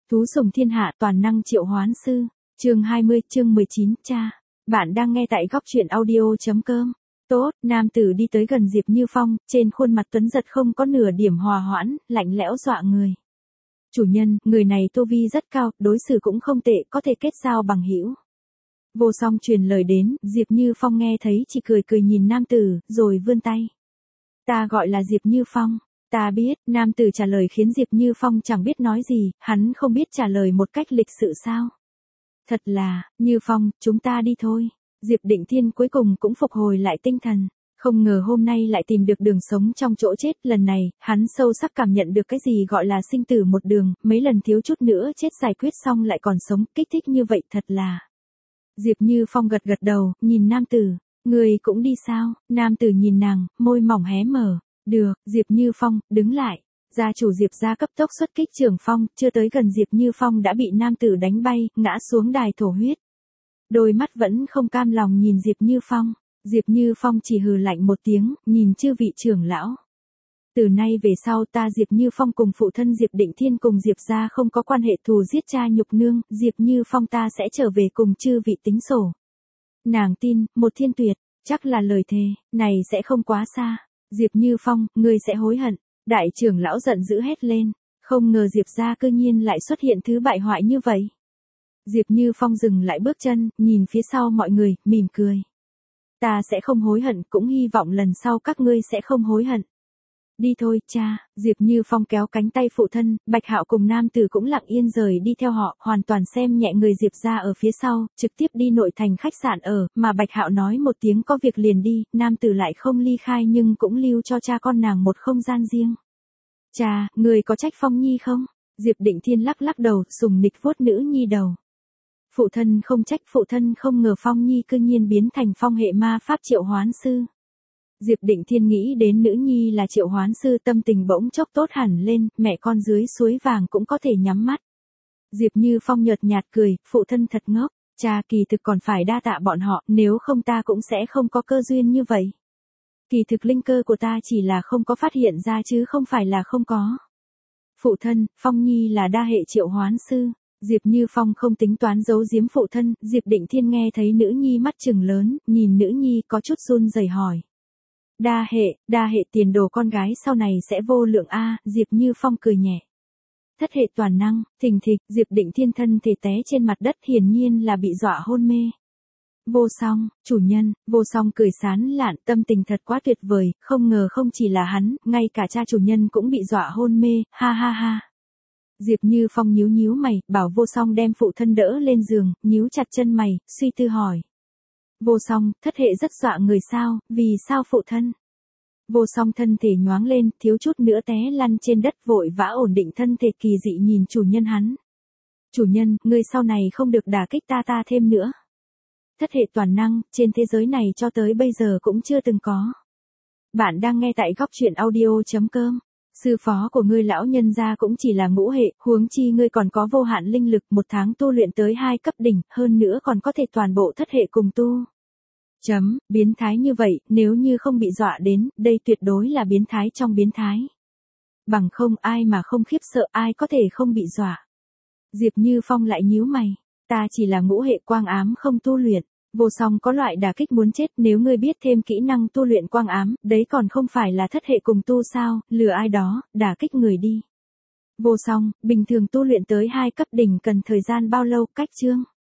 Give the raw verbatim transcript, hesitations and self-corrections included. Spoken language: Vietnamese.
Thú sùng thiên hạ toàn năng triệu hoán sư, chương hai mươi, chương mười chín, cha. Bạn đang nghe tại góc truyện audio.com. Tốt, nam tử đi tới gần Diệp Như Phong, trên khuôn mặt tuấn giật không có nửa điểm hòa hoãn, lạnh lẽo dọa người. Chủ nhân, người này tu vi rất cao, đối xử cũng không tệ, có thể kết giao bằng hữu. Vô Song truyền lời đến, Diệp Như Phong nghe thấy chỉ cười cười nhìn nam tử, rồi vươn tay. Ta gọi là Diệp Như Phong. Ta biết, nam tử trả lời khiến Diệp Như Phong chẳng biết nói gì, hắn không biết trả lời một cách lịch sự sao. Thật là, Như Phong, chúng ta đi thôi. Diệp Định Thiên cuối cùng cũng phục hồi lại tinh thần. Không ngờ hôm nay lại tìm được đường sống trong chỗ chết, lần này, hắn sâu sắc cảm nhận được cái gì gọi là sinh tử một đường, mấy lần thiếu chút nữa chết giải quyết xong lại còn sống, kích thích như vậy thật là. Diệp Như Phong gật gật đầu, nhìn nam tử, người cũng đi sao? Nam tử nhìn nàng, môi mỏng hé mở. Được, Diệp Như Phong, đứng lại. Gia chủ Diệp gia cấp tốc xuất kích Trường Phong, chưa tới gần Diệp Như Phong đã bị nam tử đánh bay, ngã xuống đài thổ huyết. Đôi mắt vẫn không cam lòng nhìn Diệp Như Phong. Diệp Như Phong chỉ hừ lạnh một tiếng, nhìn chư vị trưởng lão. Từ nay về sau ta Diệp Như Phong cùng phụ thân Diệp Định Thiên cùng Diệp gia không có quan hệ thù giết cha nhục nương, Diệp Như Phong ta sẽ trở về cùng chư vị tính sổ. Nàng tin, một thiên tuyệt, chắc là lời thề, này sẽ không quá xa. Diệp Như Phong, ngươi sẽ hối hận. Đại trưởng lão giận dữ hét lên. Không ngờ Diệp gia cư nhiên lại xuất hiện thứ bại hoại như vậy. Diệp Như Phong dừng lại bước chân, nhìn phía sau mọi người, mỉm cười. Ta sẽ không hối hận, cũng hy vọng lần sau các ngươi sẽ không hối hận. Đi thôi, cha. Diệp Như Phong kéo cánh tay phụ thân, Bạch Hạo cùng nam tử cũng lặng yên rời đi theo họ, hoàn toàn xem nhẹ người Diệp gia ở phía sau, trực tiếp đi nội thành khách sạn ở, mà Bạch Hạo nói một tiếng có việc liền đi, nam tử lại không ly khai nhưng cũng lưu cho cha con nàng một không gian riêng. Cha, người có trách Phong Nhi không? Diệp Định Thiên lắc lắc đầu, sùng nịch vuốt nữ nhi đầu. Phụ thân không trách, phụ thân không ngờ Phong Nhi cư nhiên biến thành phong hệ ma pháp triệu hoán sư. Diệp Định Thiên nghĩ đến nữ nhi là triệu hoán sư, tâm tình bỗng chốc tốt hẳn lên, mẹ con dưới suối vàng cũng có thể nhắm mắt. Diệp Như Phong nhợt nhạt cười, phụ thân thật ngốc, cha kỳ thực còn phải đa tạ bọn họ, nếu không ta cũng sẽ không có cơ duyên như vậy. Kỳ thực linh cơ của ta chỉ là không có phát hiện ra chứ không phải là không có. Phụ thân, Phong Nhi là đa hệ triệu hoán sư. Diệp Như Phong không tính toán giấu giếm phụ thân, Diệp Định Thiên nghe thấy nữ nhi mắt trừng lớn, nhìn nữ nhi có chút run rẩy hỏi. Đa hệ, đa hệ tiền đồ con gái sau này sẽ vô lượng a, Diệp Như Phong cười nhẹ. Thất hệ toàn năng, thình thịch, Diệp Định Thiên thân thể té trên mặt đất, hiển nhiên là bị dọa hôn mê. Vô Song, chủ nhân, Vô Song cười sán lạn, tâm tình thật quá tuyệt vời, không ngờ không chỉ là hắn, ngay cả cha chủ nhân cũng bị dọa hôn mê, ha ha ha. Diệp Như Phong nhíu nhíu mày, bảo Vô Song đem phụ thân đỡ lên giường, nhíu chặt chân mày, suy tư hỏi. Vô Song, thất hệ rất dọa người sao, vì sao phụ thân? Vô Song thân thể nhoáng lên, thiếu chút nữa té lăn trên đất, vội vã ổn định thân thể, kỳ dị nhìn chủ nhân hắn. Chủ nhân, ngươi sau này không được đả kích ta ta thêm nữa. Thất hệ toàn năng, trên thế giới này cho tới bây giờ cũng chưa từng có. Bạn đang nghe tại góc truyện audio.com. Sư phó của ngươi lão nhân gia cũng chỉ là ngũ hệ, huống chi ngươi còn có vô hạn linh lực, một tháng tu luyện tới hai cấp đỉnh, hơn nữa còn có thể toàn bộ thất hệ cùng tu. Chấm, biến thái như vậy, nếu như không bị dọa đến, đây tuyệt đối là biến thái trong biến thái. Bằng không ai mà không khiếp sợ, ai có thể không bị dọa. Diệp Như Phong lại nhíu mày, ta chỉ là ngũ hệ quang ám không tu luyện. Vô Song có loại đả kích muốn chết, nếu ngươi biết thêm kỹ năng tu luyện quang ám, đấy còn không phải là thất hệ cùng tu sao, lừa ai đó, đả kích người đi. Vô Song, bình thường tu luyện tới hai cấp đỉnh cần thời gian bao lâu, cách chương?